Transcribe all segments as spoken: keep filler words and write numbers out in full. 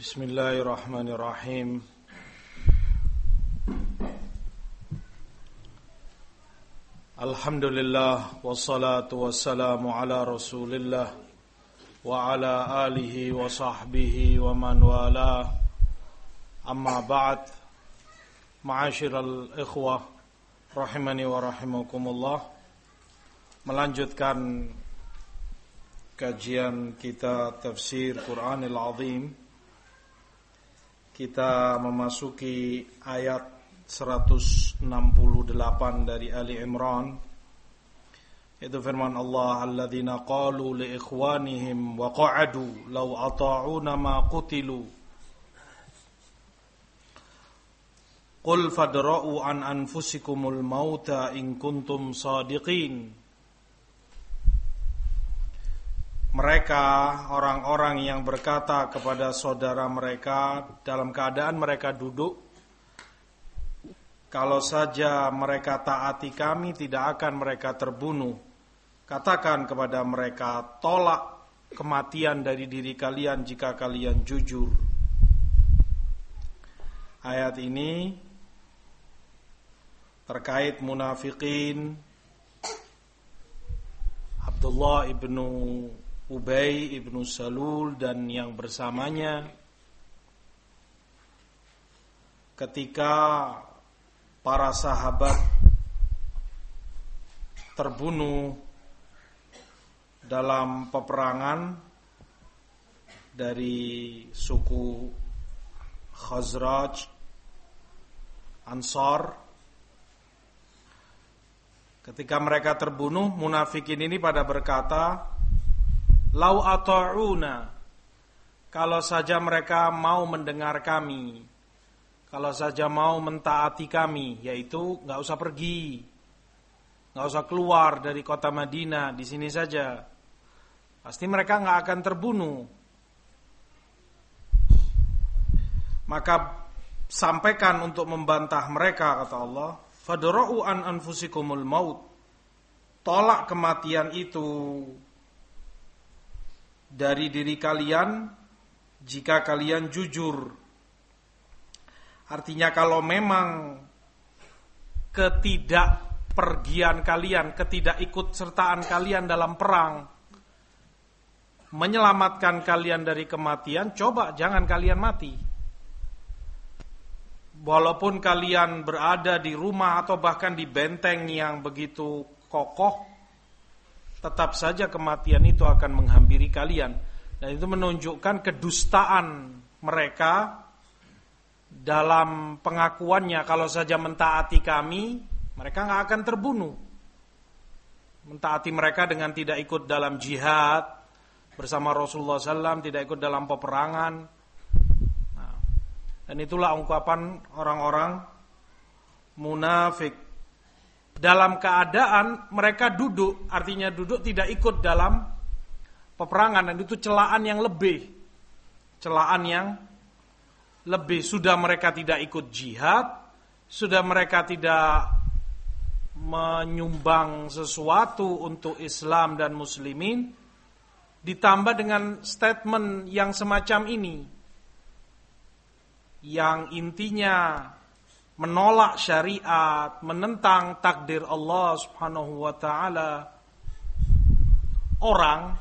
Bismillahirrahmanirrahim. Alhamdulillah wassalatu wassalamu ala Rasulillah wa ala alihi wa sahbihi wa man wala. Amma ba'd. Ma'asyiral ikhwah rahimani wa rahimakumullah. Melanjutkan kajian kita tafsir Quranil Azim. Kita memasuki ayat seratus enam puluh delapan dari Ali Imran. Itu firman Allah, alladzina qalu li ikhwanihim wa qa'adu law ata'una ma qutilu qul fadra'u an anfusikumul mauta in kuntum sadiqin. Mereka, orang-orang yang berkata kepada saudara mereka dalam keadaan mereka duduk, kalau saja mereka taati kami tidak akan mereka terbunuh. Katakan kepada mereka, tolak kematian dari diri kalian jika kalian jujur. Ayat ini terkait munafikin. Abdullah ibnu Ubay ibnu Salul dan yang bersamanya ketika para sahabat terbunuh dalam peperangan dari suku Khazraj Ansar. Ketika mereka terbunuh, munafikin ini pada berkata, lau ata'una, kalau saja mereka mau mendengar kami, kalau saja mau mentaati kami, yaitu nggak usah pergi, nggak usah keluar dari kota Madinah, di sini saja, pasti mereka nggak akan terbunuh. Maka sampaikan untuk membantah mereka, kata Allah, fadra'u an anfusikumul maut, tolak kematian itu dari diri kalian jika kalian jujur. Artinya kalau memang ketidakpergian kalian, ketidakikutsertaan kalian dalam perang menyelamatkan kalian dari kematian, coba jangan kalian mati. Walaupun kalian berada di rumah atau bahkan di benteng yang begitu kokoh, tetap saja kematian itu akan menghampiri kalian. Dan itu menunjukkan kedustaan mereka dalam pengakuannya, kalau saja mentaati kami, mereka gak akan terbunuh. Mentaati mereka dengan tidak ikut dalam jihad bersama Rasulullah shallallahu alaihi wasallam, tidak ikut dalam peperangan. Nah, dan itulah ungkapan orang-orang munafik. Dalam keadaan mereka duduk, artinya duduk tidak ikut dalam peperangan, dan itu celaan yang lebih, celaan yang lebih. Sudah mereka tidak ikut jihad, sudah mereka tidak menyumbang sesuatu untuk Islam dan muslimin, ditambah dengan statement yang semacam ini, yang intinya menolak syariat, menentang takdir Allah Subhanahu wa taala. Orang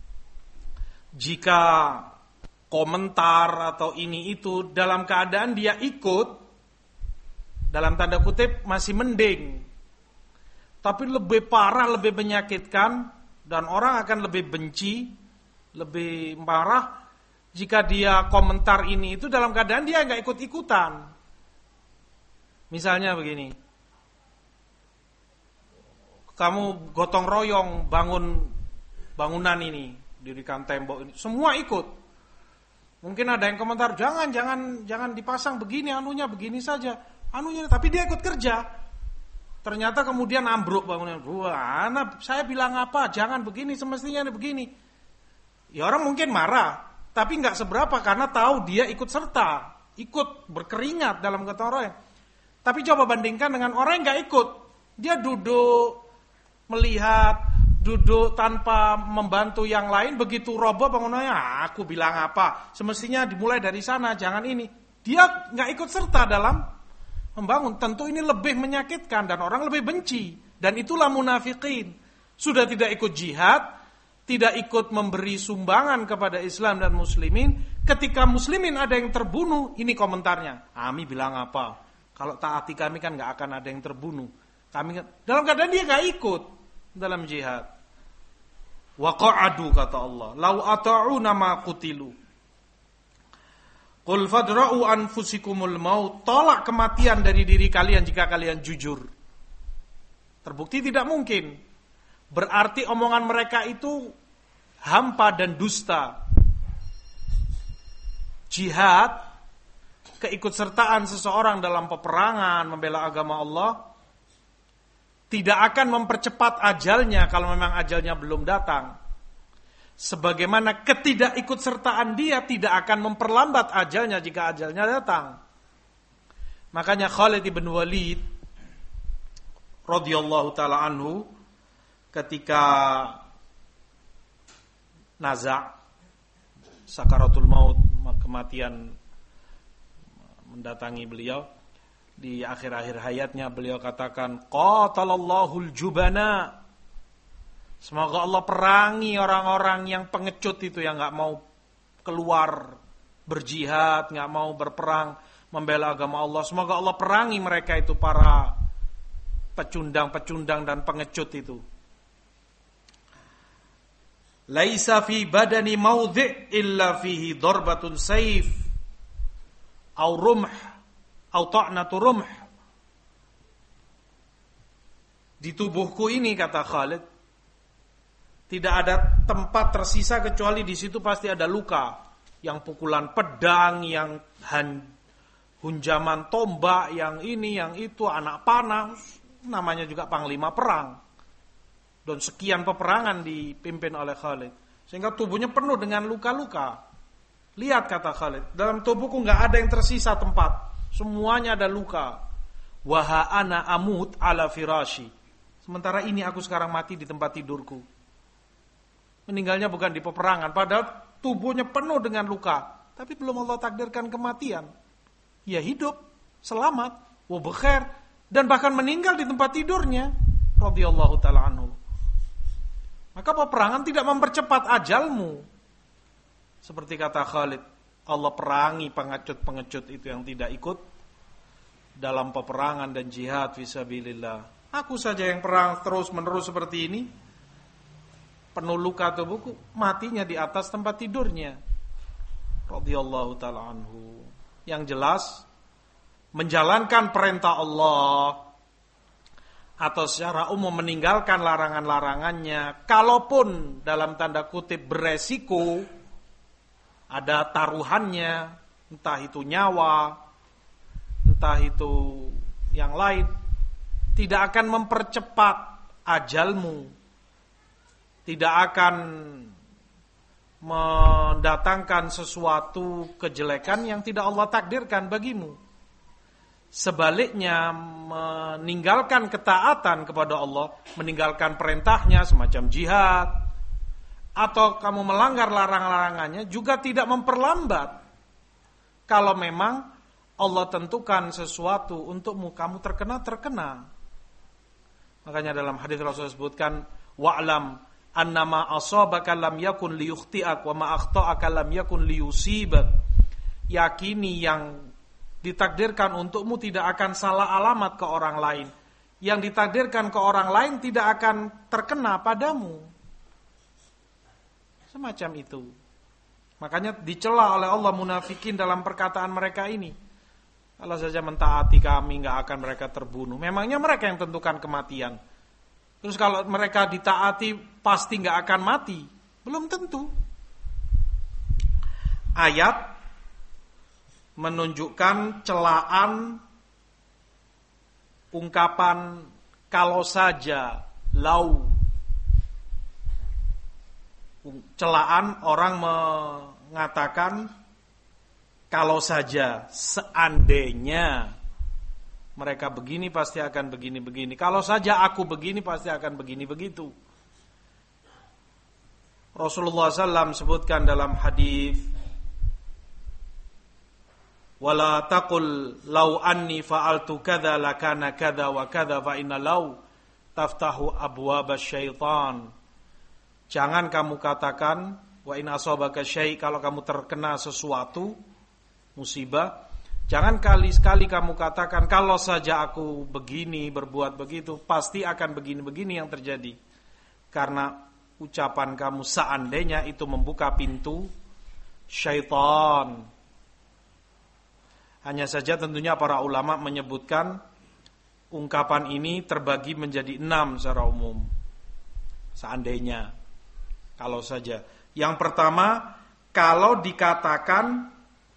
jika komentar atau ini itu dalam keadaan dia ikut, dalam tanda kutip masih mending. Tapi lebih parah, lebih menyakitkan, dan orang akan lebih benci, lebih marah jika dia komentar ini itu dalam keadaan dia enggak ikut-ikutan. Misalnya begini, kamu gotong royong bangun bangunan ini, dirikan tembok ini, semua ikut. Mungkin ada yang komentar, jangan, jangan, jangan dipasang begini, anunya begini saja, anunya, tapi dia ikut kerja. Ternyata kemudian ambruk bangunan. Wah, anak, saya bilang apa? Jangan begini, semestinya begini. Ya orang mungkin marah, tapi nggak seberapa karena tahu dia ikut serta, ikut berkeringat dalam gotong royong. Tapi coba bandingkan dengan orang yang gak ikut. Dia duduk, melihat, duduk tanpa membantu yang lain, begitu roboh bangunannya, aku bilang apa? Semestinya dimulai dari sana, jangan ini. Dia nggak ikut serta dalam membangun. Tentu ini lebih menyakitkan dan orang lebih benci. Dan itulah munafikin. Sudah tidak ikut jihad, tidak ikut memberi sumbangan kepada Islam dan muslimin. Ketika muslimin ada yang terbunuh, ini komentarnya. Kami bilang apa? Kalau taati kami kan nggak akan ada yang terbunuh. Kami dalam keadaan dia nggak ikut dalam jihad. Wa qa'adu kata Allah, lau ata'una ma qutilu. Qul fadra'u anfusikumul maut, tolak kematian dari diri kalian jika kalian jujur. Terbukti tidak mungkin. Berarti omongan mereka itu hampa dan dusta. Jihad, keikutsertaan seseorang dalam peperangan membela agama Allah tidak akan mempercepat ajalnya kalau memang ajalnya belum datang. Sebagaimana ketidakikutsertaan dia tidak akan memperlambat ajalnya jika ajalnya datang. Makanya Khalid bin Walid radhiyallahu taala anhu ketika naza' sakaratul maut, kematian mendatangi beliau, di akhir-akhir hayatnya beliau katakan, qatalallahul jubana. Semoga Allah perangi orang-orang yang pengecut itu, yang gak mau keluar berjihad, gak mau berperang membela agama Allah. Semoga Allah perangi mereka itu, para pecundang-pecundang dan pengecut itu. Laisa fi badani maudhi' illa fihi darbatun saif au rumh au ta'natu rumh. Di tubuhku ini, kata Khalid, tidak ada tempat tersisa kecuali di situ pasti ada luka, yang pukulan pedang, yang han, hunjaman tombak, yang ini, yang itu, anak panah, namanya juga panglima perang. Dan sekian peperangan dipimpin oleh Khalid, sehingga tubuhnya penuh dengan luka-luka. Lihat, kata Khalid, dalam tubuhku nggak ada yang tersisa tempat, semuanya ada luka. Wa ana amut ala firashi. Sementara ini aku sekarang mati di tempat tidurku. Meninggalnya bukan di peperangan, padahal tubuhnya penuh dengan luka, tapi belum Allah takdirkan kematian. Ya hidup, selamat, wa bekhair, dan bahkan meninggal di tempat tidurnya. Radhiyallahu ta'ala anhu. Maka peperangan tidak mempercepat ajalmu. Seperti kata Khalid, Allah perangi pengecut-pengecut itu yang tidak ikut dalam peperangan dan jihad fisabilillah. Aku saja yang perang terus-menerus seperti ini, penuh luka tubuhku, matinya di atas tempat tidurnya. Radhiyallahu ta'ala anhu. Yang jelas, menjalankan perintah Allah atau secara umum meninggalkan larangan-larangannya, kalaupun dalam tanda kutip beresiko, ada taruhannya, entah itu nyawa, entah itu yang lain, tidak akan mempercepat ajalmu, tidak akan mendatangkan sesuatu kejelekan yang tidak Allah takdirkan bagimu. Sebaliknya, meninggalkan ketaatan kepada Allah, meninggalkan perintahnya semacam jihad, atau kamu melanggar larang-larangannya, juga tidak memperlambat. Kalau memang Allah tentukan sesuatu untukmu, kamu terkena, terkena. Makanya dalam hadis Rasul sebutkan, wa'lam annama asabaka lam yakun liyukhti'ak wa ma akhta'aka lam yakun liyusibak. Yakini yang ditakdirkan untukmu tidak akan salah alamat ke orang lain. Yang ditakdirkan ke orang lain tidak akan terkena padamu. Semacam itu. Makanya dicela oleh Allah munafikin dalam perkataan mereka ini. Kalau saja mentaati kami, gak akan mereka terbunuh. Memangnya mereka yang tentukan kematian. Terus kalau mereka ditaati pasti gak akan mati? Belum tentu. Ayat menunjukkan celaan ungkapan kalau saja, lau. Celaan orang mengatakan kalau saja, seandainya mereka begini pasti akan begini-begini. Kalau saja aku begini pasti akan begini-begitu. Rasulullah sallallahu alaihi wasallam sebutkan dalam hadis, wala taqul law anni fa'altu kadza lakana kadza wa kadza fa inna law taftahu abwabasy syaitan. Jangan kamu katakan wa in asabaka syai', kalau kamu terkena sesuatu musibah, jangan kali-sekali kamu katakan kalau saja aku begini berbuat begitu pasti akan begini-begini yang terjadi. Karena ucapan kamu seandainya itu membuka pintu syaitan. Hanya saja tentunya para ulama menyebutkan ungkapan ini terbagi menjadi enam secara umum. Seandainya, kalau saja. Yang pertama, kalau dikatakan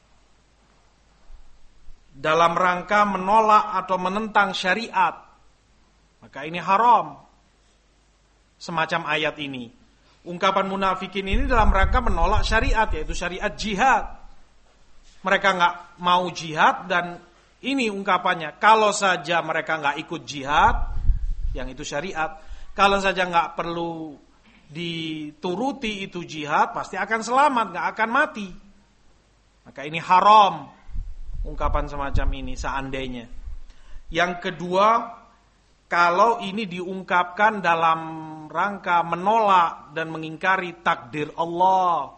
dalam rangka menolak atau menentang syariat, maka ini haram. Semacam ayat ini. Ungkapan munafikin ini dalam rangka menolak syariat, yaitu syariat jihad. Mereka nggak mau jihad dan ini ungkapannya. Kalau saja mereka nggak ikut jihad, yang itu syariat. Kalau saja nggak perlu dituruti itu jihad, pasti akan selamat, nggak akan mati. Maka ini haram. Ungkapan semacam ini seandainya. Yang kedua, kalau ini diungkapkan dalam rangka menolak dan mengingkari takdir Allah.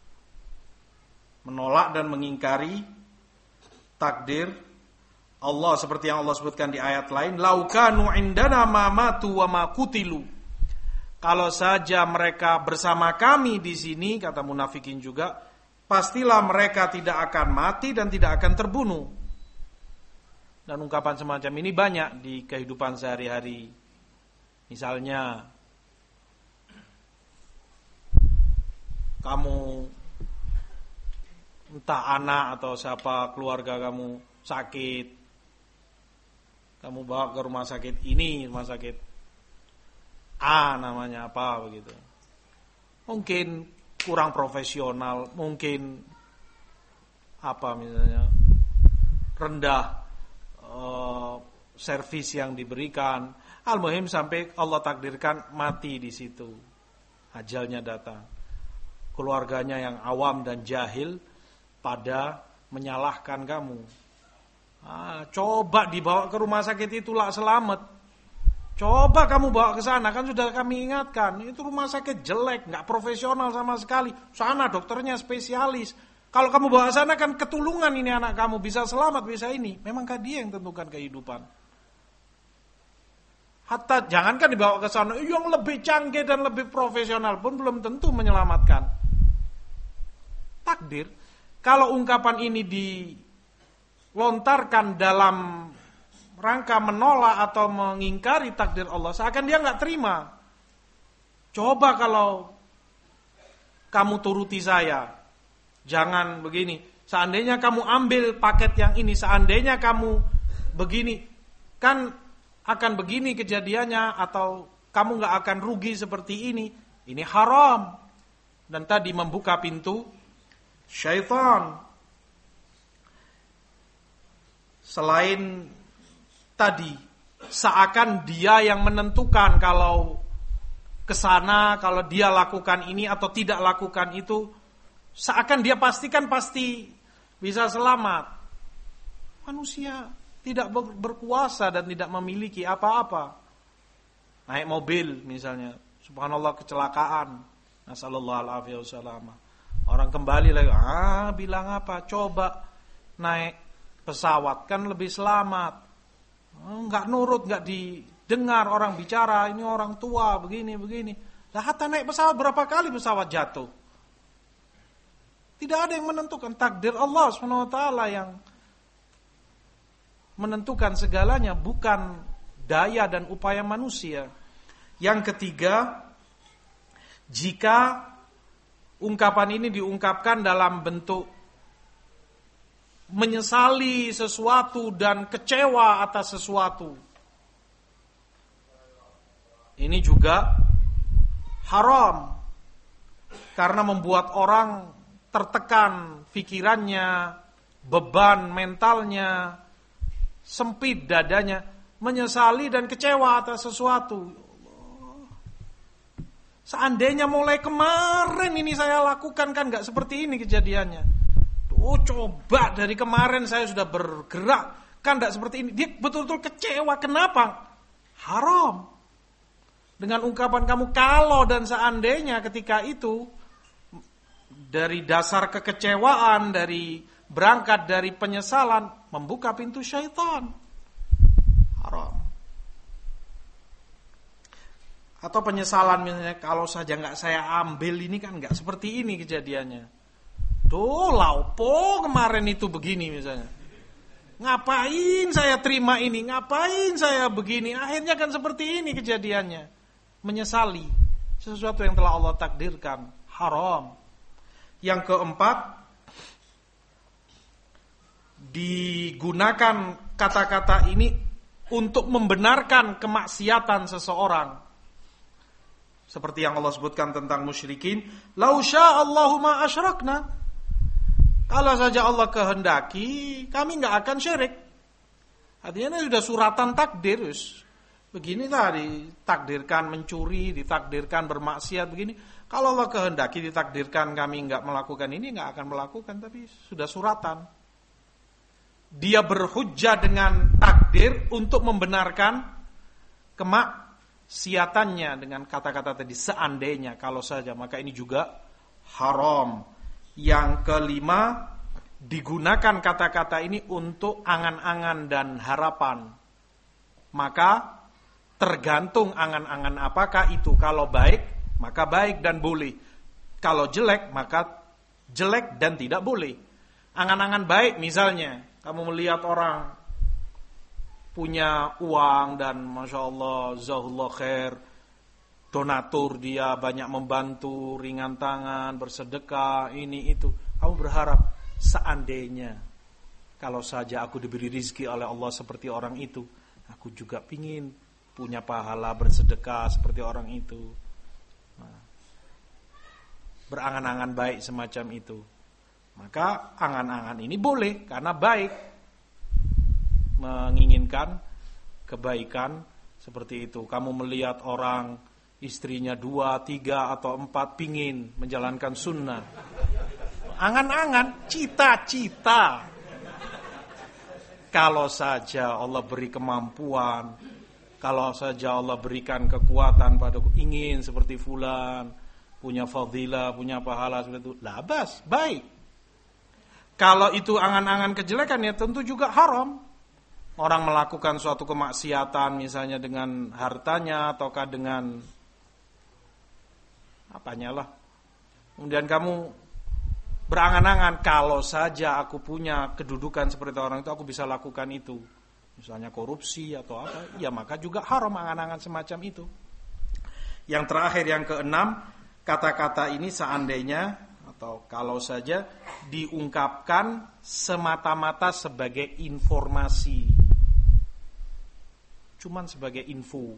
Menolak dan mengingkari takdir Allah, seperti yang Allah sebutkan di ayat lain, laukanu indana ma matu wa ma kutilu. Kalau saja mereka bersama kami di sini, kata munafikin juga, pastilah mereka tidak akan mati dan tidak akan terbunuh. Dan ungkapan semacam ini banyak di kehidupan sehari-hari. Misalnya, kamu entah anak atau siapa keluarga kamu sakit, kamu bawa ke rumah sakit ini, rumah sakit A namanya apa begitu. Mungkin kurang profesional, mungkin apa misalnya rendah uh, servis yang diberikan. Al-muhim sampai Allah takdirkan mati di situ, ajalnya datang. Keluarganya yang awam dan jahil pada menyalahkan kamu. Ah, coba dibawa ke rumah sakit itulah selamat. Coba kamu bawa ke sana, kan sudah kami ingatkan, itu rumah sakit jelek, nggak profesional sama sekali. Sana dokternya spesialis. Kalau kamu bawa ke sana kan ketulungan ini anak kamu, bisa selamat, bisa ini. Memangkah dia yang tentukan kehidupan? Hatta jangankan dibawa ke sana, yang lebih canggih dan lebih profesional pun belum tentu menyelamatkan. Takdir. Kalau ungkapan ini dilontarkan dalam rangka menolak atau mengingkari takdir Allah, seakan dia nggak terima. Coba kalau kamu turuti saya, jangan begini. Seandainya kamu ambil paket yang ini, seandainya kamu begini, kan akan begini kejadiannya, atau kamu nggak akan rugi seperti ini. Ini haram dan tadi membuka pintu syaitan. Selain tadi, seakan dia yang menentukan kalau kesana, kalau dia lakukan ini atau tidak lakukan itu, seakan dia pastikan pasti bisa selamat. Manusia tidak berkuasa dan tidak memiliki apa-apa. Naik mobil misalnya, subhanallah kecelakaan, nasallallahu alaihi wasallam. Orang kembali lagi, ah bilang apa? Coba naik pesawat kan lebih selamat. Enggak nurut, enggak didengar orang bicara, ini orang tua begini begini. Lah hatta naik pesawat berapa kali pesawat jatuh? Tidak ada yang menentukan, takdir Allah subhanahu wa taala yang menentukan segalanya, bukan daya dan upaya manusia. Yang ketiga, jika ungkapan ini diungkapkan dalam bentuk menyesali sesuatu dan kecewa atas sesuatu, ini juga haram, karena membuat orang tertekan pikirannya, beban mentalnya, sempit dadanya, menyesali dan kecewa atas sesuatu. Seandainya mulai kemarin ini saya lakukan, kan gak seperti ini kejadiannya. Oh, coba dari kemarin saya sudah bergerak, kan gak seperti ini. Dia betul-betul kecewa. Kenapa? Haram. Dengan ungkapan kamu kalau dan seandainya, ketika itu dari dasar kekecewaan, dari berangkat dari penyesalan, membuka pintu syaitan. Haram. Atau penyesalan misalnya, kalau saja nggak saya ambil ini kan nggak seperti ini kejadiannya. Tuh, laupo kemarin itu begini misalnya. Ngapain saya terima ini? Ngapain saya begini? Akhirnya kan seperti ini kejadiannya. Menyesali sesuatu yang telah Allah takdirkan. Haram. Yang keempat, digunakan kata-kata ini untuk membenarkan kemaksiatan seseorang. Seperti yang Allah sebutkan tentang musyrikin, "Lau sya'allahu ma asyrakna." Kalau saja Allah kehendaki, kami enggak akan syirik. Artinya ini sudah suratan takdir. Begini tadi, ditakdirkan mencuri, ditakdirkan bermaksiat begini. Kalau Allah kehendaki, ditakdirkan kami enggak melakukan ini, enggak akan melakukan, tapi sudah suratan. Dia berhujjah dengan takdir untuk membenarkan kemaksiatannya dengan kata-kata tadi, seandainya, kalau saja, maka ini juga haram. Yang kelima, digunakan kata-kata ini untuk angan-angan dan harapan. Maka tergantung angan-angan apakah itu. Kalau baik, maka baik dan boleh. Kalau jelek, maka jelek dan tidak boleh. Angan-angan baik misalnya, kamu melihat orang punya uang dan Masya Allah, Zahullah khair, donatur, dia banyak membantu, ringan tangan, bersedekah, ini itu. Kamu berharap, seandainya, kalau saja aku diberi rizki oleh Allah seperti orang itu, aku juga pingin punya pahala bersedekah seperti orang itu. Nah, berangan-angan baik semacam itu. Maka angan-angan ini boleh, karena baik, menginginkan kebaikan seperti itu. Kamu melihat orang istrinya dua, tiga atau empat, pingin menjalankan sunnah. Angan-angan, cita-cita. Kalau saja Allah beri kemampuan, kalau saja Allah berikan kekuatan padaku, ingin seperti fulan, punya fadilah, punya pahala seperti itu, labas, baik. Kalau itu angan-angan kejelekan, ya tentu juga haram. Orang melakukan suatu kemaksiatan misalnya dengan hartanya ataukah dengan apanya lah. Kemudian kamu berangan-angan, kalau saja aku punya kedudukan seperti orang itu, aku bisa lakukan itu. Misalnya korupsi atau apa, ya maka juga haram angan-angan semacam itu. Yang terakhir, yang keenam, kata-kata ini seandainya atau kalau saja diungkapkan semata-mata sebagai informasi, cuman sebagai info,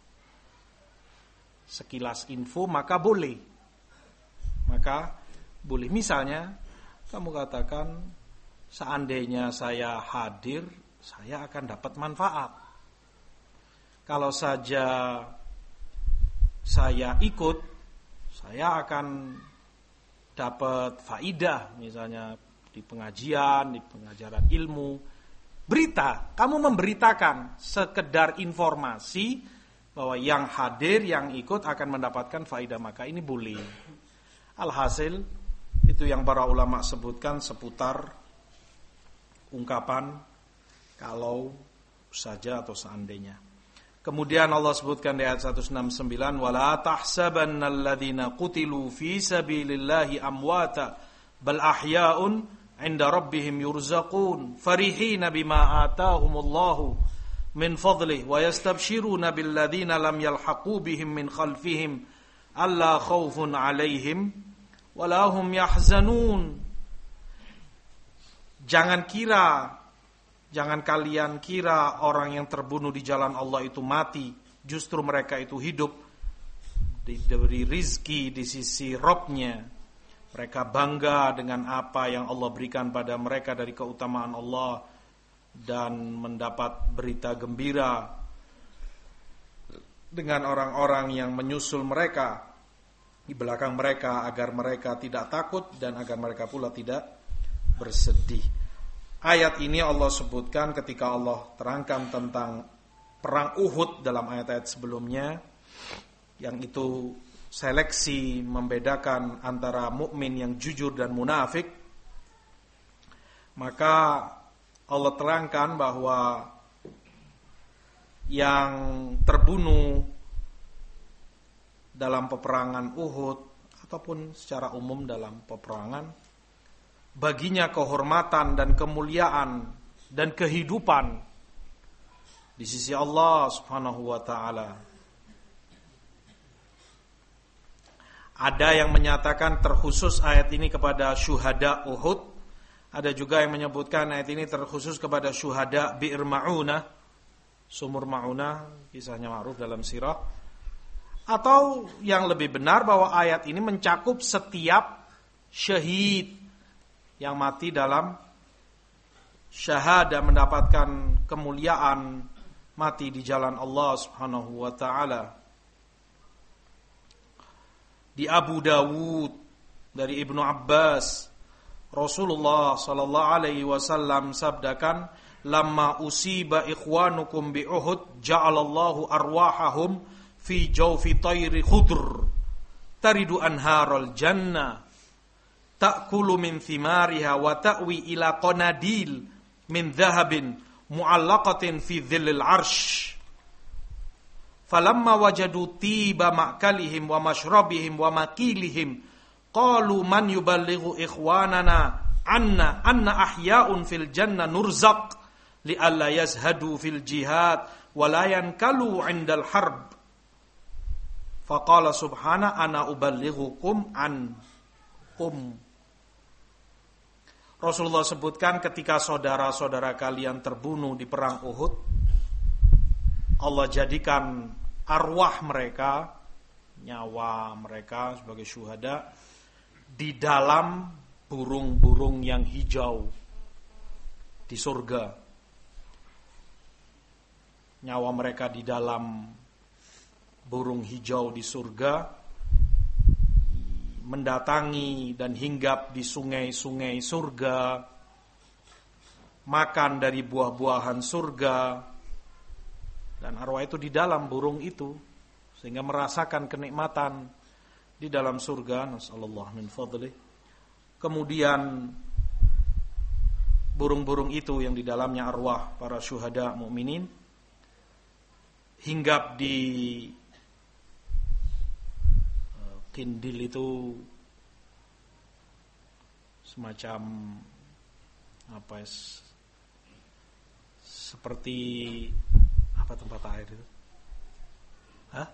sekilas info, maka boleh, maka boleh. Misalnya kamu katakan, seandainya saya hadir, saya akan dapat manfaat. Kalau saja saya ikut, saya akan dapat faidah, misalnya di pengajian, di pengajaran ilmu. Berita, kamu memberitakan sekedar informasi bahwa yang hadir, yang ikut akan mendapatkan faidah, maka ini boleh. Alhasil, itu yang para ulama sebutkan seputar ungkapan kalau saja atau seandainya. Kemudian Allah sebutkan di ayat seratus enam puluh sembilan, wala tahsabanna alladhina qutilu fi sabilillahi amwata bal ahya'un 'inda rabbihim yurzaqun farihina bima atahumullahu min fadlihi wa yastabshiruna billadhina lam yalhaqu bihim min khalfihim alla khaufun 'alaihim wala hum yahzanun. Jangan kira Jangan kalian kira orang yang terbunuh di jalan Allah itu mati. Justru mereka itu hidup, diberi rizki di sisi Rabb-nya. Mereka bangga dengan apa yang Allah berikan pada mereka dari keutamaan Allah, dan mendapat berita gembira dengan orang-orang yang menyusul mereka di belakang mereka agar mereka tidak takut dan agar mereka pula tidak bersedih. Ayat ini Allah sebutkan ketika Allah terangkan tentang perang Uhud dalam ayat-ayat sebelumnya, yang itu seleksi membedakan antara mukmin yang jujur dan munafik. Maka Allah terangkan bahwa yang terbunuh dalam peperangan Uhud ataupun secara umum dalam peperangan, baginya kehormatan dan kemuliaan dan kehidupan di sisi Allah Subhanahu wa taala. Ada yang menyatakan terkhusus ayat ini kepada syuhada Uhud, ada juga yang menyebutkan ayat ini terkhusus kepada syuhada Bi'r Ma'unah, sumur Ma'unah, kisahnya ma'ruf dalam sirah. Atau yang lebih benar bahwa ayat ini mencakup setiap syahid yang mati dalam syahadah, mendapatkan kemuliaan mati di jalan Allah Subhanahu wa taala. Di Abu Dawud dari Ibnu Abbas, Rasulullah sallallahu alaihi wasallam sabdakan, "Lamma usiba ikhwanukum bi Uhud, ja'alallahu arwahahum fi jawfi tayri khudr taridu anharul jannah ta'kulu min thimariha wa ta'wi ila qanadil min dhahabin mu'allaqatin fi dhillil arsh falamma wajadu tiba ma'kalihim wa mashrabihim wa makilihim qalu man yuballighu ikhwanana anna anna ahya'un fil jannah nurzaq li alla yazhadu fil jihad wa la yankalu 'indal harb." Faqala subhana ana uballighukum an kum. Rasulullah sebutkan ketika saudara-saudara kalian terbunuh di perang Uhud, Allah jadikan arwah mereka, nyawa mereka sebagai syuhada di dalam burung-burung yang hijau di surga. Nyawa mereka di dalam burung hijau di surga, mendatangi dan hinggap di sungai-sungai surga, makan dari buah-buahan surga, dan arwah itu di dalam burung itu, sehingga merasakan kenikmatan di dalam surga. Nasallallahu min fadlih. Kemudian burung-burung itu yang di dalamnya arwah para syuhada mukminin hinggap di kindil itu, semacam apa ya, seperti apa tempat air itu? Hah?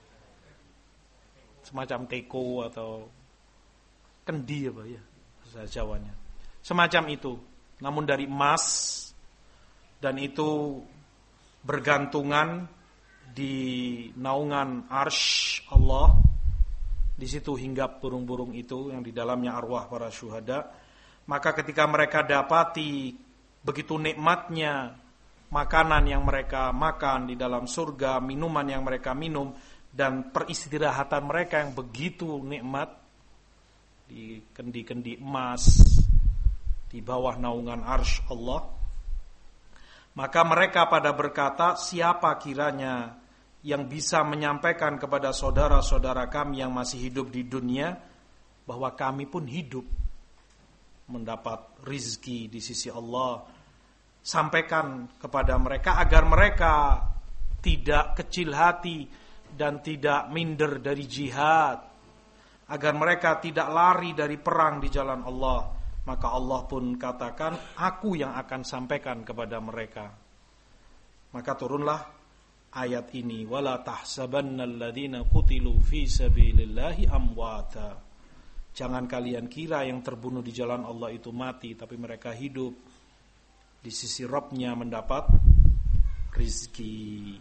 Semacam teko atau kendi apa ya bahasa Jawanya. Semacam itu, namun dari emas, dan itu bergantungan di naungan arsy Allah. Di situ hinggap burung-burung itu yang di dalamnya arwah para syuhada. Maka ketika mereka dapati begitu nikmatnya makanan yang mereka makan di dalam surga, minuman yang mereka minum, dan peristirahatan mereka yang begitu nikmat di kendi-kendi emas di bawah naungan arsy Allah, maka mereka pada berkata, siapa kiranya yang bisa menyampaikan kepada saudara-saudara kami yang masih hidup di dunia bahwa kami pun hidup mendapat rizki di sisi Allah. Sampaikan kepada mereka agar mereka tidak kecil hati dan tidak minder dari jihad, agar mereka tidak lari dari perang di jalan Allah. Maka Allah pun katakan, aku yang akan sampaikan kepada mereka. Maka turunlah ayat ini, wala tahsabannal ladzina qutilu fi sabilillahi amwata. Jangan kalian kira yang terbunuh di jalan Allah itu mati, tapi mereka hidup di sisi Rabb-Nya mendapat rizki.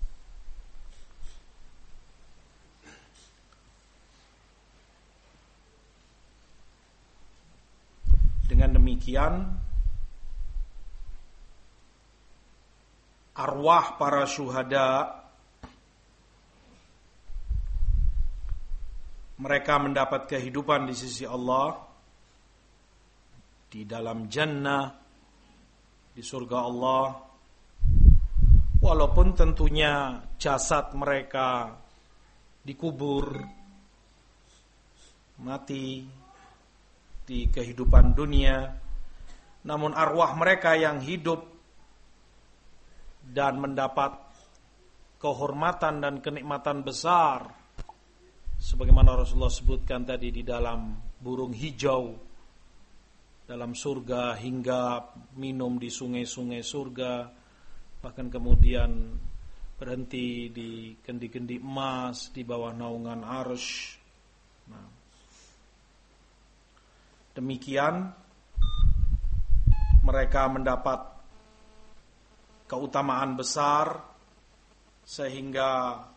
Dengan demikian, arwah para syuhada mereka mendapat kehidupan di sisi Allah, di dalam jannah, di surga Allah, walaupun tentunya jasad mereka dikubur, mati di kehidupan dunia, namun arwah mereka yang hidup dan mendapat kehormatan dan kenikmatan besar, sebagaimana Rasulullah sebutkan tadi di dalam burung hijau dalam surga, hingga minum di sungai-sungai surga, bahkan kemudian berhenti di kendi-kendi emas di bawah naungan arsy. Nah, demikian mereka mendapat keutamaan besar sehingga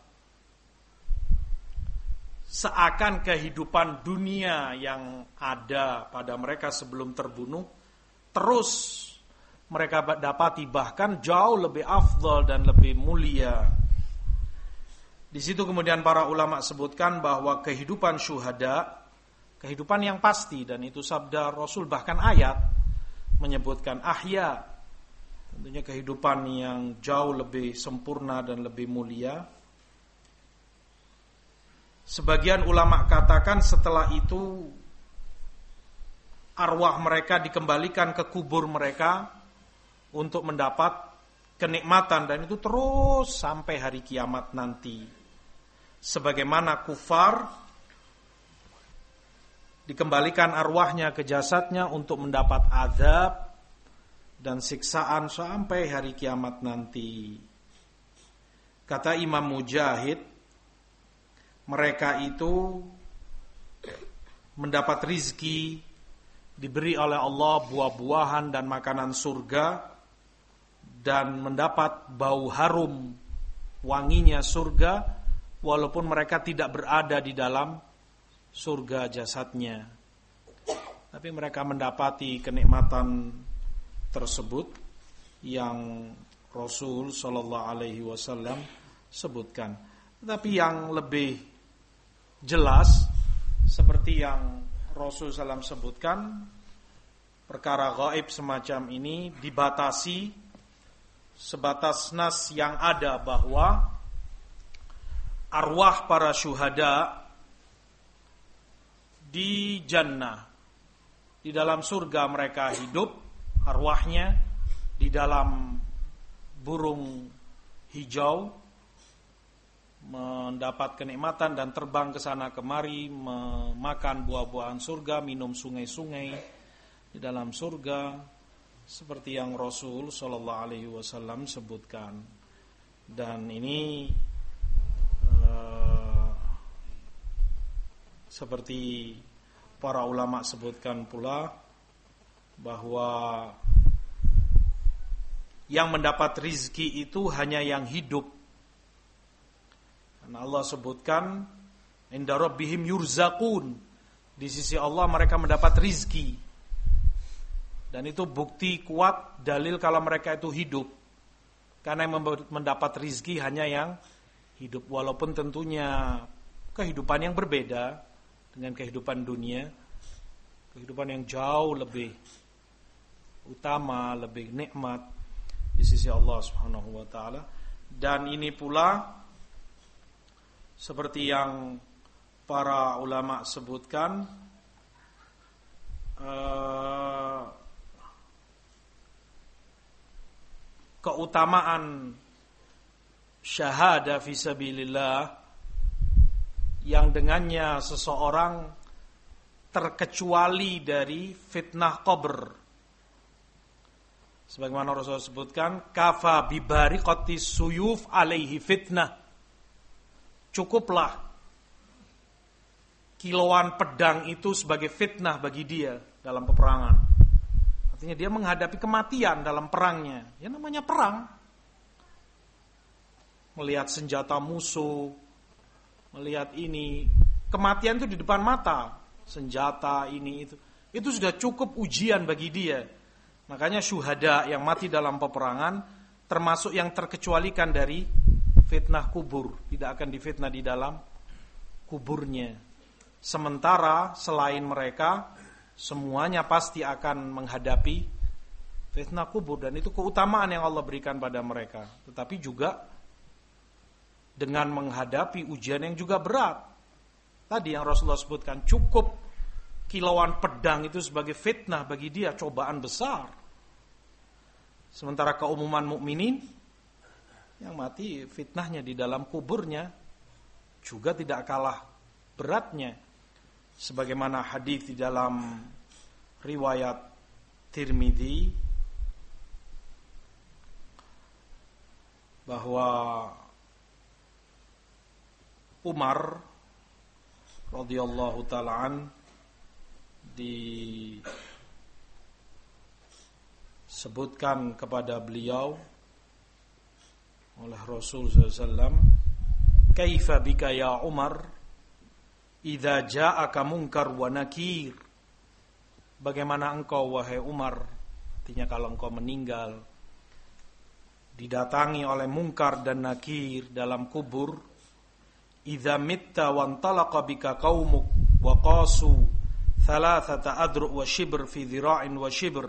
seakan kehidupan dunia yang ada pada mereka sebelum terbunuh terus mereka dapati, bahkan jauh lebih afdal dan lebih mulia. Di situ kemudian para ulama sebutkan bahwa kehidupan syuhada, kehidupan yang pasti, dan itu sabda Rasul, bahkan ayat menyebutkan ahya, tentunya kehidupan yang jauh lebih sempurna dan lebih mulia. Sebagian ulama katakan setelah itu arwah mereka dikembalikan ke kubur mereka untuk mendapat kenikmatan, dan itu terus sampai hari kiamat nanti. Sebagaimana kufar dikembalikan arwahnya ke jasadnya untuk mendapat azab dan siksaan sampai hari kiamat nanti. Kata Imam Mujahid, mereka itu mendapat rizki, diberi oleh Allah buah-buahan dan makanan surga, dan mendapat bau harum wanginya surga, walaupun mereka tidak berada di dalam surga jasadnya. Tapi mereka mendapati kenikmatan tersebut yang Rasul Shallallahu Alaihi Wasallam sebutkan. Tapi yang lebih jelas, seperti yang Rasul Sallam sebutkan, perkara gaib semacam ini dibatasi sebatas nas yang ada bahwa arwah para syuhada di jannah, di dalam surga mereka hidup, arwahnya di dalam burung hijau, mendapat kenikmatan dan terbang ke sana kemari, memakan buah-buahan surga, minum sungai-sungai di dalam surga, seperti yang Rasul Shallallahu Alaihi Wasallam sebutkan. Dan ini uh, seperti para ulama sebutkan pula bahwa yang mendapat rizki itu hanya yang hidup. Karena Allah sebutkan inda rabbihim yurzaqun, di sisi Allah mereka mendapat rizki, dan itu bukti kuat dalil kalau mereka itu hidup, karena yang mendapat rizki hanya yang hidup, walaupun tentunya kehidupan yang berbeda dengan kehidupan dunia, kehidupan yang jauh lebih utama, lebih nikmat di sisi Allah Subhanahu wa taala. Dan ini pula seperti yang para ulama sebutkan, uh, keutamaan syahada fisabilillah yang dengannya seseorang terkecuali dari fitnah qabr. Sebagaimana Rasulullah sebutkan, kafa bibariqati suyuf alaihi fitnah. Cukuplah kiloan pedang itu sebagai fitnah bagi dia dalam peperangan. Artinya dia menghadapi kematian dalam perangnya. Ya namanya perang. Melihat senjata musuh, melihat ini, kematian itu di depan mata, senjata ini itu. Itu sudah cukup ujian bagi dia. Makanya syuhada yang mati dalam peperangan termasuk yang terkecualikan dari fitnah kubur, tidak akan difitnah di dalam kuburnya. Sementara selain mereka semuanya pasti akan menghadapi fitnah kubur, dan itu keutamaan yang Allah berikan pada mereka. Tetapi juga dengan menghadapi ujian yang juga berat. Tadi yang Rasulullah sebutkan, cukup kilauan pedang itu sebagai fitnah bagi dia, cobaan besar. Sementara keumuman mukminin yang mati fitnahnya di dalam kuburnya juga tidak kalah beratnya. Sebagaimana hadis di dalam riwayat Tirmidzi bahwa Umar radhiyallahu ta'ala an disebutkan kepada beliau oleh Rasul sallallahu alaihi wasallam, "Kaifa bika ya Umar idza ja'aka munkar wa nakir?" Bagaimana engkau wahai Umar, artinya kalau engkau meninggal didatangi oleh munkar dan nakir dalam kubur, idza mitta wa antalaqa bika qaumuk wa qasu thalathata adru' wa shibr fi dhira'in wa shibr.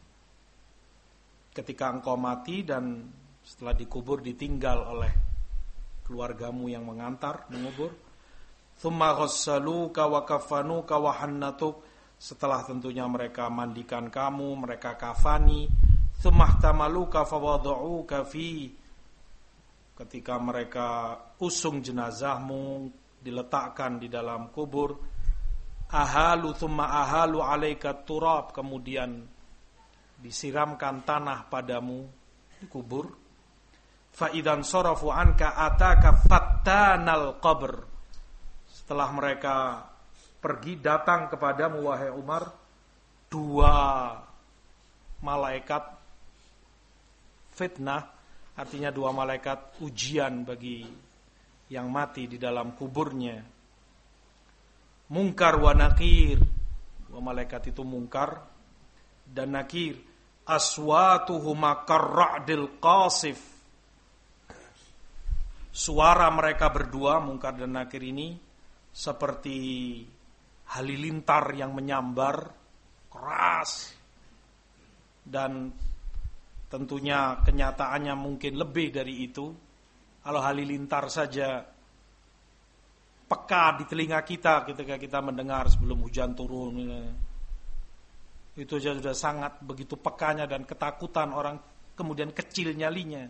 Ketika engkau mati dan setelah dikubur ditinggal oleh keluargamu yang mengantar mengubur, thumma ghassaluka wa kafanuka wa hannatuk, setelah tentunya mereka mandikan kamu, mereka kafani, thumma ihtamaluka fawada'uka fi, ketika mereka usung jenazahmu diletakkan di dalam kubur, ahalu thumma ahalu alaika turab, kemudian disiramkan tanah padamu di kubur, fa idan sarafu anka ataka fattanal qabr, setelah mereka pergi datang kepadamu wahai Umar dua malaikat fitnah, artinya dua malaikat ujian bagi yang mati di dalam kuburnya, Munkar wa Nakir. Dua malaikat itu Munkar dan Nakir. Aswatuhuma karra'dil qasif, suara mereka berdua Munkar dan Nakir ini seperti halilintar yang menyambar keras, dan tentunya kenyataannya mungkin lebih dari itu. Kalau halilintar saja peka di telinga kita ketika kita mendengar sebelum hujan turun, itu saja sudah sangat begitu pekanya dan ketakutan orang, kemudian kecil nyalinya.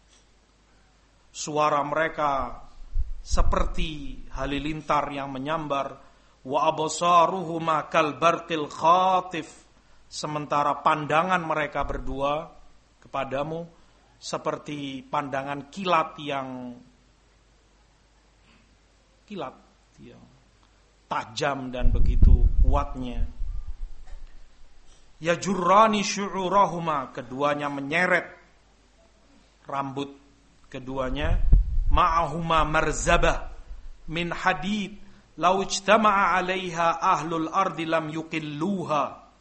Suara mereka seperti halilintar yang menyambar. Wa absaruhuma kal barqil khatif, sementara pandangan mereka berdua kepadamu seperti pandangan kilat yang kilat yang tajam dan begitu kuatnya. Ya jurrani syu'urahuma, keduanya menyeret rambut keduanya, ma'ahuma marzabah min hadid lau ijtama'a 'alaiha ahlul ardi lam yuqilluha.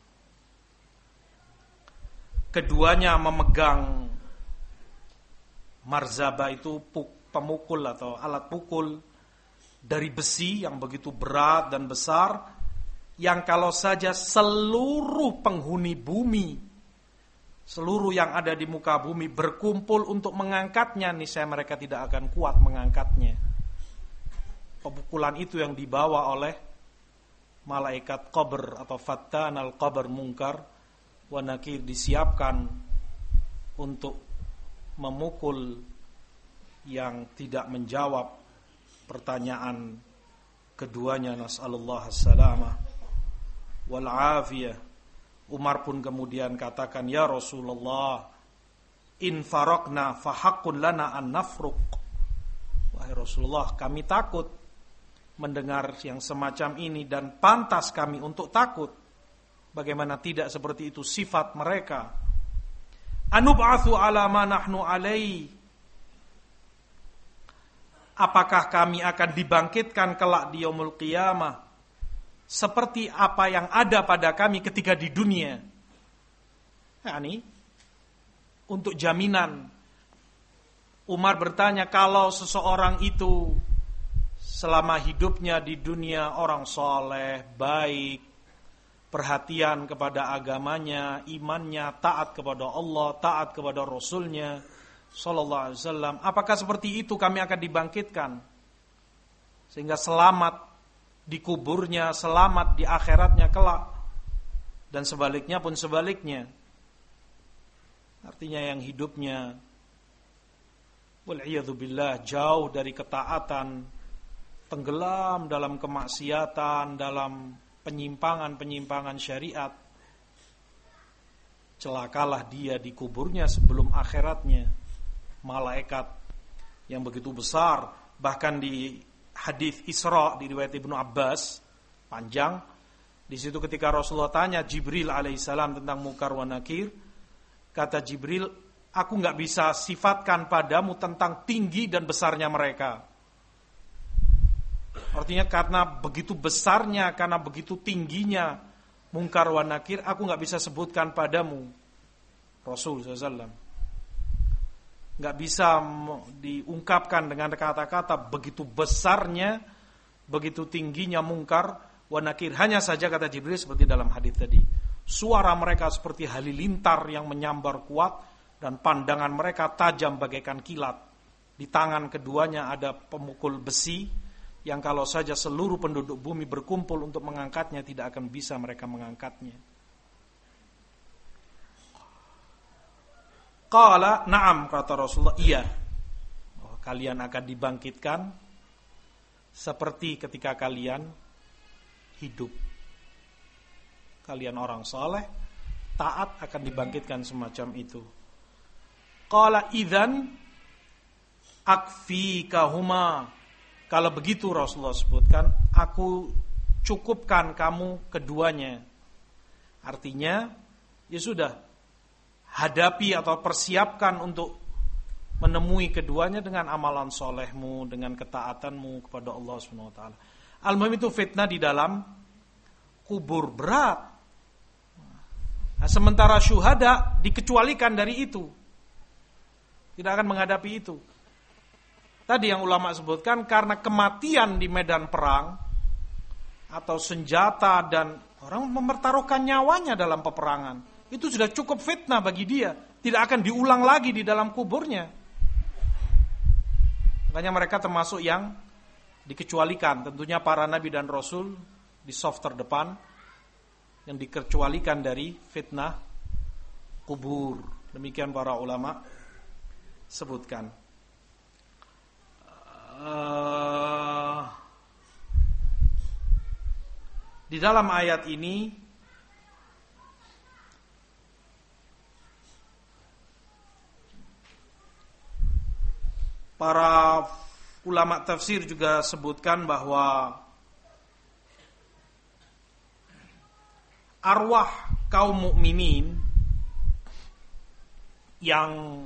Keduanya memegang marzabah, itu pemukul atau alat pukul dari besi yang begitu berat dan besar, yang kalau saja seluruh penghuni bumi, seluruh yang ada di muka bumi berkumpul untuk mengangkatnya, niscaya mereka tidak akan kuat mengangkatnya. Pemukulan itu yang dibawa oleh malaikat qabr atau fattanal qabr Munkar wa Nakir, disiapkan untuk memukul yang tidak menjawab pertanyaan keduanya. Nas'alullah as-salamah wal afiyah. Umar pun kemudian katakan, ya Rasulullah, in faraqna fahaqqun lana an nafruq. Wahai Rasulullah, kami takut mendengar yang semacam ini dan pantas kami untuk takut. Bagaimana tidak seperti itu sifat mereka. Anub'atsu ala ma nahnu alai, apakah kami akan dibangkitkan kelak di yaumul qiyamah seperti apa yang ada pada kami ketika di dunia? Yani untuk jaminan. Umar bertanya, kalau seseorang itu selama hidupnya di dunia orang soleh, baik, perhatian kepada agamanya, imannya, taat kepada Allah, taat kepada Rasulnya Sallallahu Alaihi Wasallam. Apakah seperti itu kami akan dibangkitkan sehingga selamat di kuburnya, selamat di akhiratnya kelak, dan sebaliknya pun sebaliknya. Artinya yang hidupnya wal'iyadzubillah jauh dari ketaatan, tenggelam dalam kemaksiatan, dalam penyimpangan-penyimpangan syariat, celakalah dia di kuburnya sebelum akhiratnya. Malaikat yang begitu besar, bahkan di hadis Isra di riwayat Ibnu Abbas panjang, di situ ketika Rasulullah tanya Jibril alaihissalam tentang Munkar wa Nakir, kata Jibril, aku nggak bisa sifatkan padamu tentang tinggi dan besarnya mereka. Artinya karena begitu besarnya, karena begitu tingginya Munkar wa Nakir, aku nggak bisa sebutkan padamu. Rasul sallallahu alaihi wasallam nggak bisa diungkapkan dengan kata-kata begitu besarnya, begitu tingginya Munkar wa Nakir. Hanya saja kata Jibril seperti dalam hadis tadi, suara mereka seperti halilintar yang menyambar kuat, dan pandangan mereka tajam bagaikan kilat. Di tangan keduanya ada pemukul besi yang kalau saja seluruh penduduk bumi berkumpul untuk mengangkatnya, tidak akan bisa mereka mengangkatnya. Qala na'am, kata Rasulullah, iya, oh, kalian akan dibangkitkan seperti ketika kalian hidup. Kalian orang saleh, taat, akan dibangkitkan semacam itu. Qala idzan akfikahuma. Kalau begitu Rasulullah sebutkan, aku cukupkan kamu keduanya. Artinya, ya sudah, hadapi atau persiapkan untuk menemui keduanya dengan amalan solehmu, dengan ketaatanmu kepada Allah subhanahu wa taala. Al-muhim itu fitnah di dalam kubur berat. Nah, sementara syuhada dikecualikan dari itu, tidak akan menghadapi itu. Tadi yang ulama sebutkan, karena kematian di medan perang atau senjata dan orang mempertaruhkan nyawanya dalam peperangan, itu sudah cukup fitnah bagi dia, tidak akan diulang lagi di dalam kuburnya. Makanya mereka termasuk yang dikecualikan. Tentunya para nabi dan rasul di saf terdepan yang dikecualikan dari fitnah kubur. Demikian para ulama sebutkan. Uh, di dalam ayat ini para ulama tafsir juga sebutkan bahwa arwah kaum mukminin yang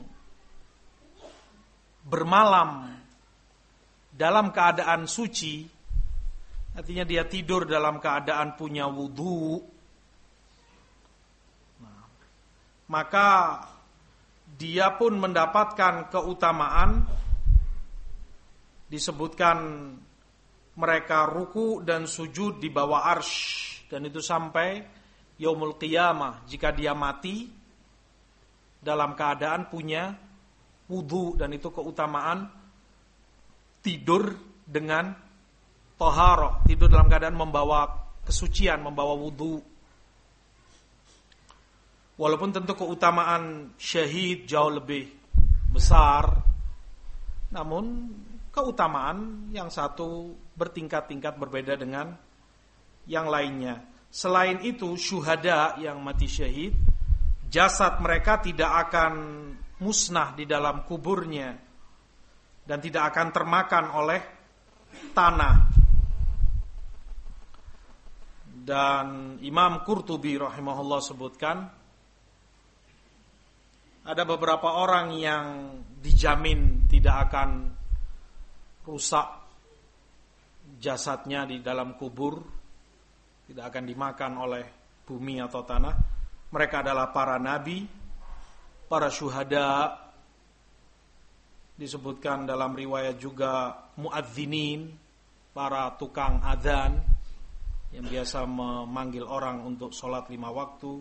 bermalam dalam keadaan suci, artinya dia tidur dalam keadaan punya wudu, nah, maka dia pun mendapatkan keutamaan. Disebutkan mereka ruku dan sujud di bawah arsy, dan itu sampai yaumul qiyamah. Jika dia mati dalam keadaan punya wudu, dan itu keutamaan tidur dengan taharah, tidur dalam keadaan membawa kesucian, membawa wudu. Walaupun tentu keutamaan syahid jauh lebih besar, namun keutamaan yang satu bertingkat-tingkat berbeda dengan yang lainnya. Selain itu, syuhada yang mati syahid, jasad mereka tidak akan musnah di dalam kuburnya dan tidak akan termakan oleh tanah. Dan Imam Qurtubi rahimahullah sebutkan, ada beberapa orang yang dijamin tidak akan rusak jasadnya di dalam kubur, tidak akan dimakan oleh bumi atau tanah. Mereka adalah para nabi, para syuhada, disebutkan dalam riwayat juga muadzinin, para tukang adzan yang biasa memanggil orang untuk sholat lima waktu,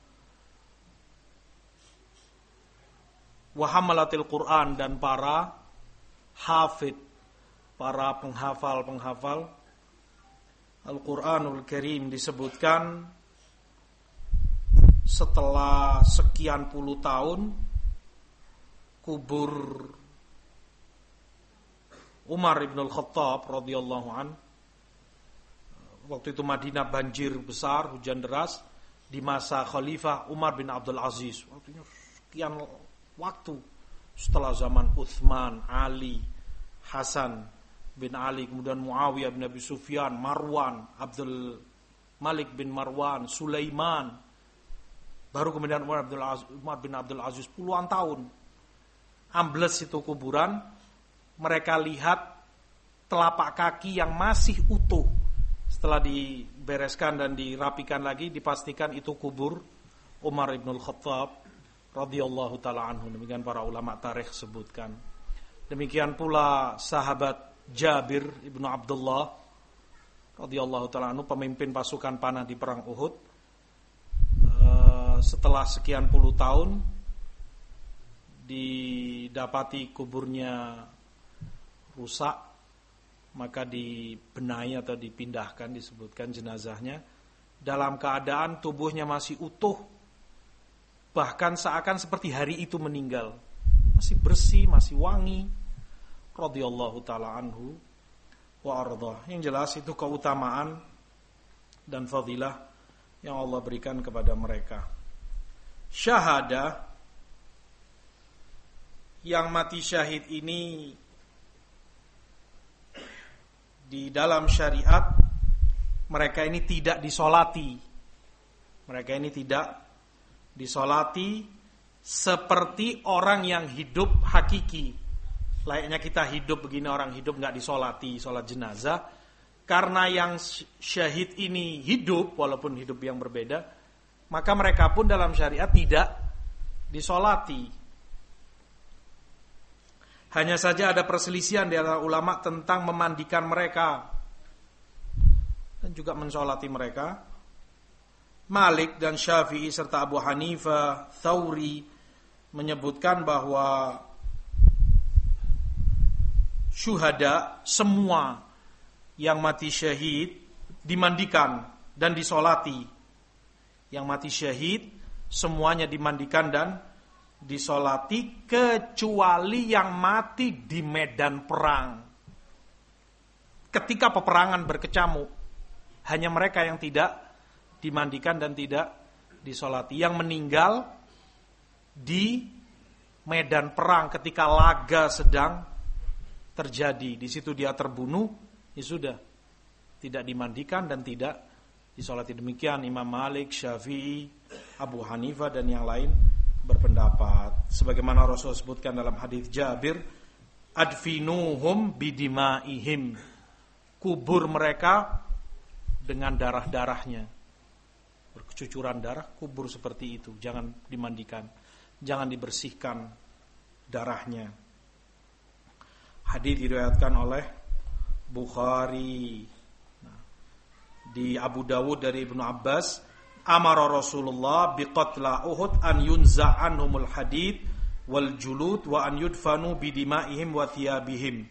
wa hamalatil Quran, dan para hafid, para penghafal-penghafal Al-Quranul Karim. Disebutkan setelah sekian puluh tahun kubur Umar ibn al-Khattab radhiyallahu an, waktu itu Madinah banjir besar, hujan deras di masa Khalifah Umar bin Abdul Aziz. Waktunya sekian waktu setelah zaman Utsman, Ali, Hasan bin Ali, kemudian Muawiyah bin Abi Sufyan, Marwan, Abdul Malik bin Marwan, Sulaiman, baru kemudian Umar, Abdul Aziz, Umar bin Abdul Aziz, puluhan tahun. Ambles itu kuburan, mereka lihat telapak kaki yang masih utuh. Setelah dibereskan dan dirapikan lagi, dipastikan itu kubur Umar ibn al-Khattab radhiyallahu ta'ala anhu. Demikian para ulama tarikh sebutkan. Demikian pula sahabat Jabir ibnu Abdullah radhiyallahu ta'ala anhu, pemimpin pasukan panah di perang Uhud. Setelah sekian puluh tahun didapati kuburnya rusak, maka dibenahi atau dipindahkan, disebutkan jenazahnya dalam keadaan tubuhnya masih utuh, bahkan seakan seperti hari itu meninggal, masih bersih, masih wangi, radhiyallahu ta'ala anhu wa ardhah. Yang jelas itu keutamaan dan fadilah yang Allah berikan kepada mereka. Syahadah, yang mati syahid ini di dalam syariat mereka ini tidak disolati. Mereka ini tidak disolati seperti orang yang hidup hakiki. Layaknya kita hidup begini, orang hidup nggak disolati, sholat jenazah. Karena yang syahid ini hidup, walaupun hidup yang berbeda, maka mereka pun dalam syariat tidak disolati. Hanya saja ada perselisihan di antara ulama tentang memandikan mereka dan juga mensolati mereka. Malik dan Syafi'i serta Abu Hanifah, Tsauri menyebutkan bahwa syuhada, semua yang mati syahid dimandikan dan disolati. Yang mati syahid semuanya dimandikan dan disolati, kecuali yang mati di medan perang. Ketika peperangan berkecamuk, hanya mereka yang tidak dimandikan dan tidak disolati. Yang meninggal di medan perang ketika laga sedang terjadi, di situ dia terbunuh, ya sudah, tidak dimandikan dan tidak disolati. Demikian Imam Malik, Syafi'i, Abu Hanifah dan yang lain berpendapat. Sebagaimana Rasul sebutkan dalam hadis Jabir, adfinuhum bidimaihim, kubur mereka dengan darah-darahnya, berkecucuran darah, kubur seperti itu, jangan dimandikan, jangan dibersihkan darahnya. Hadis diriwayatkan oleh Bukhari. Nah, di Abu Dawud dari Ibnu Abbas, amara Rasulullah biqatla Uhud an yunza anhumul hadid wal julud wa an yudfanu bidimaihim wa thiyabihim.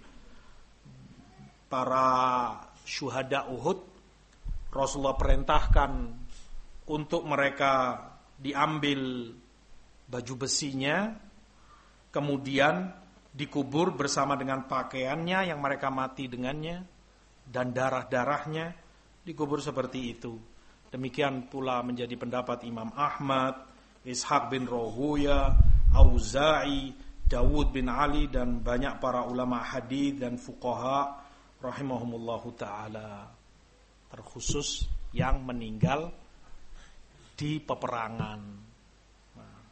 Para syuhada Uhud, Rasulullah perintahkan untuk mereka diambil baju besinya, kemudian dikubur bersama dengan pakaiannya yang mereka mati dengannya, dan darah-darahnya dikubur seperti itu. Demikian pula menjadi pendapat Imam Ahmad, Ishaq bin Rahuya, Auza'i, Dawud bin Ali dan banyak para ulama hadis dan fuqaha rahimahumullahu ta'ala, terkhusus yang meninggal di peperangan. Nah.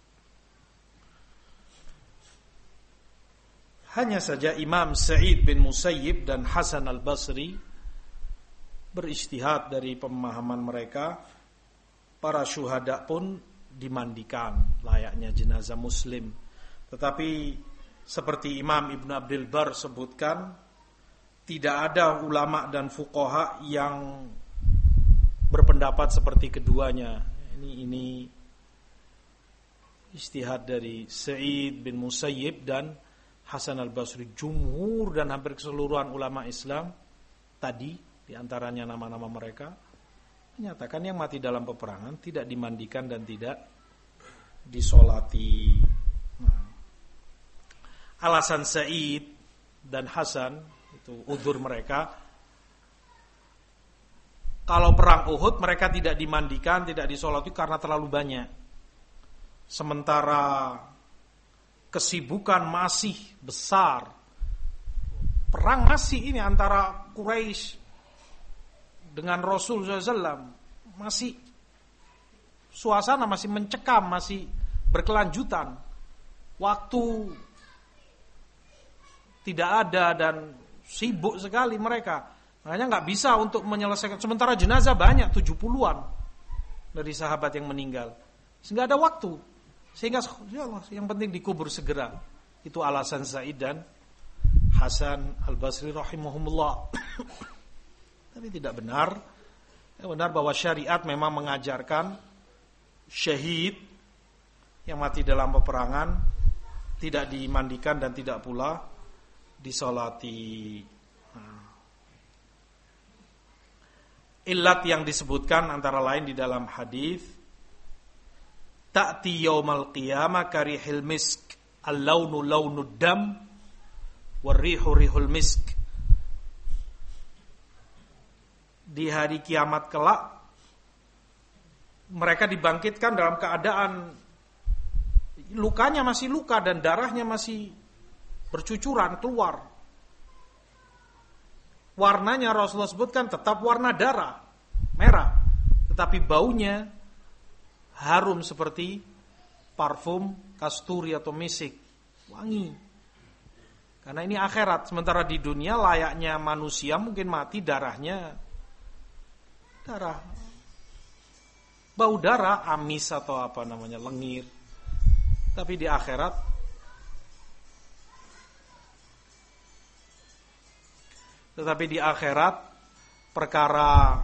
Hanya saja Imam Sa'id bin Musayyib dan Hasan al-Basri berijtihad dari pemahaman mereka, para syuhada pun dimandikan layaknya jenazah muslim. Tetapi seperti Imam Ibn Abdul Bar sebutkan, tidak ada ulama dan fuqaha yang berpendapat seperti keduanya. Ini ini ijtihad dari Sa'id bin Musayyib dan Hasan al-Basri. Jumhur dan hampir keseluruhan ulama Islam tadi, diantaranya nama-nama mereka, menyatakan yang mati dalam peperangan tidak dimandikan dan tidak disolati. Nah, alasan Sa'id dan Hasan, itu udzur mereka, kalau perang Uhud mereka tidak dimandikan, tidak disolati karena terlalu banyak. Sementara kesibukan masih besar. Perang masih ini antara Quraisy dengan Rasul shallallahu alaihi wasallam. Masih suasana masih mencekam, masih berkelanjutan. Waktu tidak ada dan sibuk sekali mereka. Makanya gak bisa untuk menyelesaikan. Sementara jenazah banyak, tujuh puluhan dari sahabat yang meninggal. Sehingga ada waktu. Sehingga ya Allah, yang penting dikubur segera. Itu alasan Sa'id dan Hasan al-Basri rahimahumullah. Tapi tidak benar. Yang benar bahwa syariat memang mengajarkan syahid yang mati dalam peperangan tidak dimandikan dan tidak pula disolati. Nah. Illat yang disebutkan antara lain di dalam hadis, ta'ti yaumal qiyamah karihil misk, al-launu launud dam, warrihu rihul misk. Di hari kiamat kelak mereka dibangkitkan dalam keadaan lukanya masih luka dan darahnya masih bercucuran keluar. Warnanya Rasulullah sebutkan tetap warna darah, merah, tetapi baunya harum seperti parfum kasturi atau misik, wangi. Karena ini akhirat. Sementara di dunia layaknya manusia mungkin mati darahnya darah, bau darah, amis atau apa namanya, lengir. Tapi di akhirat Tetapi di akhirat perkara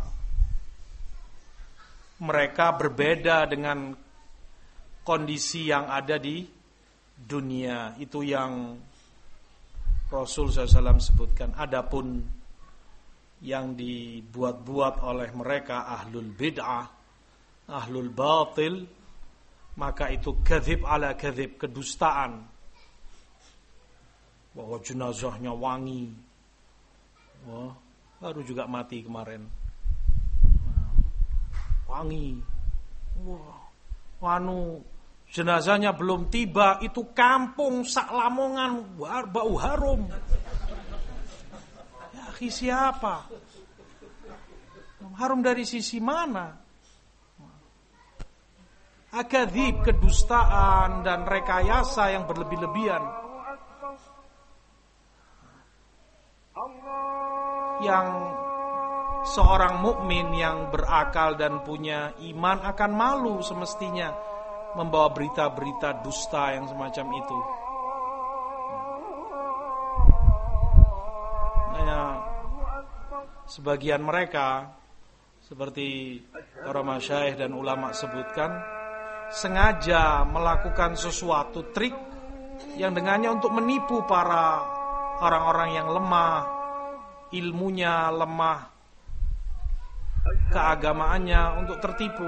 mereka berbeda dengan kondisi yang ada di dunia. Itu yang Rasul shallallahu alaihi wasallam sebutkan. Adapun yang dibuat-buat oleh mereka ahlul bid'ah, ahlul batil, maka itu kadzib ala kadzib, kedustaan. Bahwa jenazahnya wangi. Wah, baru juga mati kemarin. Wangi. Wah, wanu jenazahnya belum tiba, itu kampung sak Lamongan bau harum. Ya, akhi, siapa? Harum dari sisi mana? Akadzib, kedustaan dan rekayasa yang berlebih-lebihan. Yang seorang mukmin yang berakal dan punya iman akan malu semestinya membawa berita-berita dusta yang semacam itu. Nah, sebagian mereka seperti para masyayikh dan ulama sebutkan sengaja melakukan sesuatu trik yang dengannya untuk menipu para orang-orang yang lemah ilmunya, lemah keagamaannya, untuk tertipu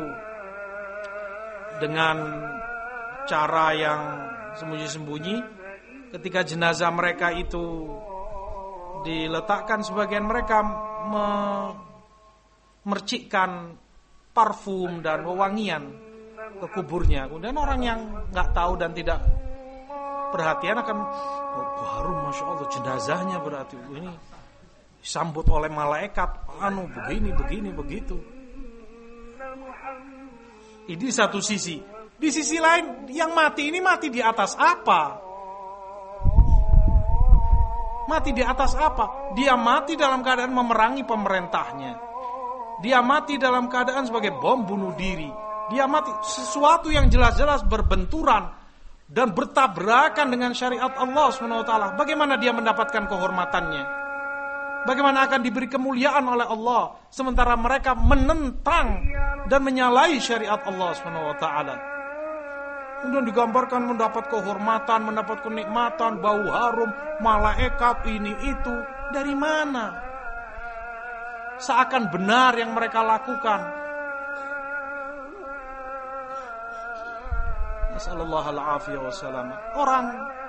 dengan cara yang sembunyi-sembunyi. Ketika jenazah mereka itu diletakkan, sebagian mereka memercikkan parfum dan wewangian ke kuburnya. Kemudian orang yang nggak tahu dan tidak perhatian akan, oh, harum, masya Allah, jenazahnya berarti ini disambut oleh malaikat, anu begini, begini, begitu. Ini satu sisi. Di sisi lain, yang mati ini mati di atas apa? Mati di atas apa? Dia mati dalam keadaan memerangi pemerintahnya. Dia mati dalam keadaan sebagai bom bunuh diri. Dia mati sesuatu yang jelas-jelas berbenturan dan bertabrakan dengan syariat Allah subhanahu wa taala. Bagaimana dia mendapatkan kehormatannya? Bagaimana akan diberi kemuliaan oleh Allah sementara mereka menentang dan menyalahi syariat Allah Subhanahu wa taala. Kemudian digambarkan mendapat kehormatan, mendapat kenikmatan, bau harum, malaikat ini itu. Dari mana? Seakan benar yang mereka lakukan. Nasallallahu alaihi wasallam. Orang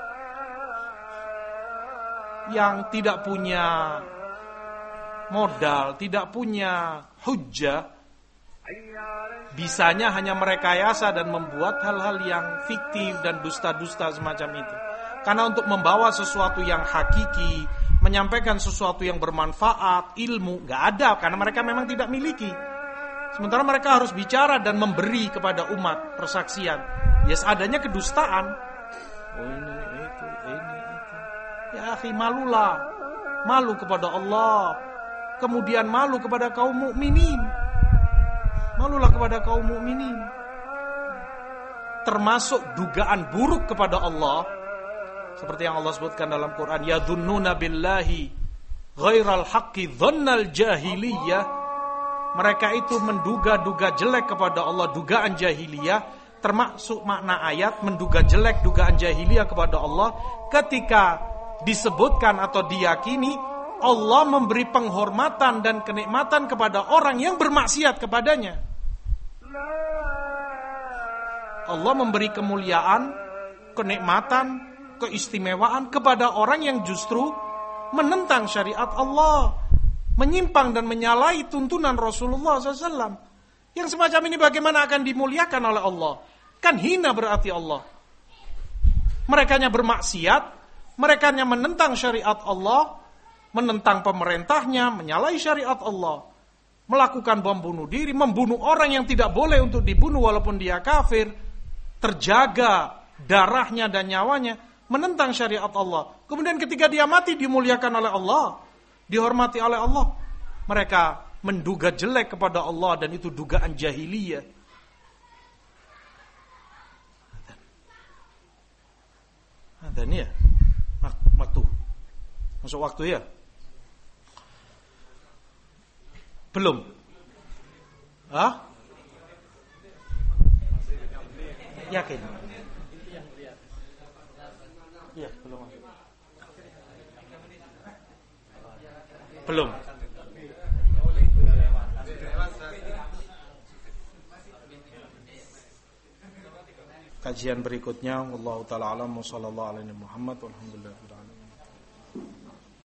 yang tidak punya modal, tidak punya hujjah, bisanya hanya merekayasa dan membuat hal-hal yang fiktif dan dusta-dusta semacam itu. Karena untuk membawa sesuatu yang hakiki, menyampaikan sesuatu yang bermanfaat, ilmu, gak ada, karena mereka memang tidak miliki. Sementara mereka harus bicara dan memberi kepada umat persaksian. Ya seadanya kedustaan. Oh ini, itu, ini, itu. Ya akhi, malulah. Malu kepada Allah. Kemudian malu kepada kaum mukminin. Malulah kepada kaum mukminin. Termasuk dugaan buruk kepada Allah, seperti yang Allah sebutkan dalam Quran, yadhunnuna billahi ghairal haqqi dhannal jahiliyah. Mereka itu menduga-duga jelek kepada Allah, dugaan jahiliyah. Termasuk makna ayat menduga jelek, dugaan jahiliyah kepada Allah ketika disebutkan atau diyakini Allah memberi penghormatan dan kenikmatan kepada orang yang bermaksiat kepadanya. Allah memberi kemuliaan, kenikmatan, keistimewaan kepada orang yang justru menentang syariat Allah, menyimpang dan menyalahi tuntunan Rasulullah shallallahu alaihi wasallam. Yang semacam ini bagaimana akan dimuliakan oleh Allah? Kan hina berarti Allah. Merekanya bermaksiat, merekanya menentang syariat Allah, menentang pemerintahnya, menyalahi syariat Allah, melakukan bom bunuh diri, membunuh orang yang tidak boleh untuk dibunuh walaupun dia kafir, terjaga darahnya dan nyawanya, menentang syariat Allah. Kemudian ketika dia mati dimuliakan oleh Allah, dihormati oleh Allah. Mereka menduga jelek kepada Allah dan itu dugaan jahiliyah. Dan ya, waktu masuk waktu ya. Belum? Hah? Yakin? Iya, belum. Belum. Kajian berikutnya, wallahu taala alam, sallallahu alaihi Muhammad, walhamdulillah.